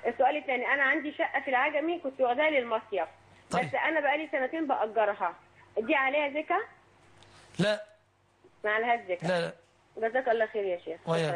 السؤال الثاني، انا عندي شقه في العجمي كنت واخداها للمصيف. طيب. بس انا بقالي سنتين باجرها، دي عليها زكاه؟ لا ما عليهاش زكاه. لا لا. جزاك الله خير يا شيخ. وياك.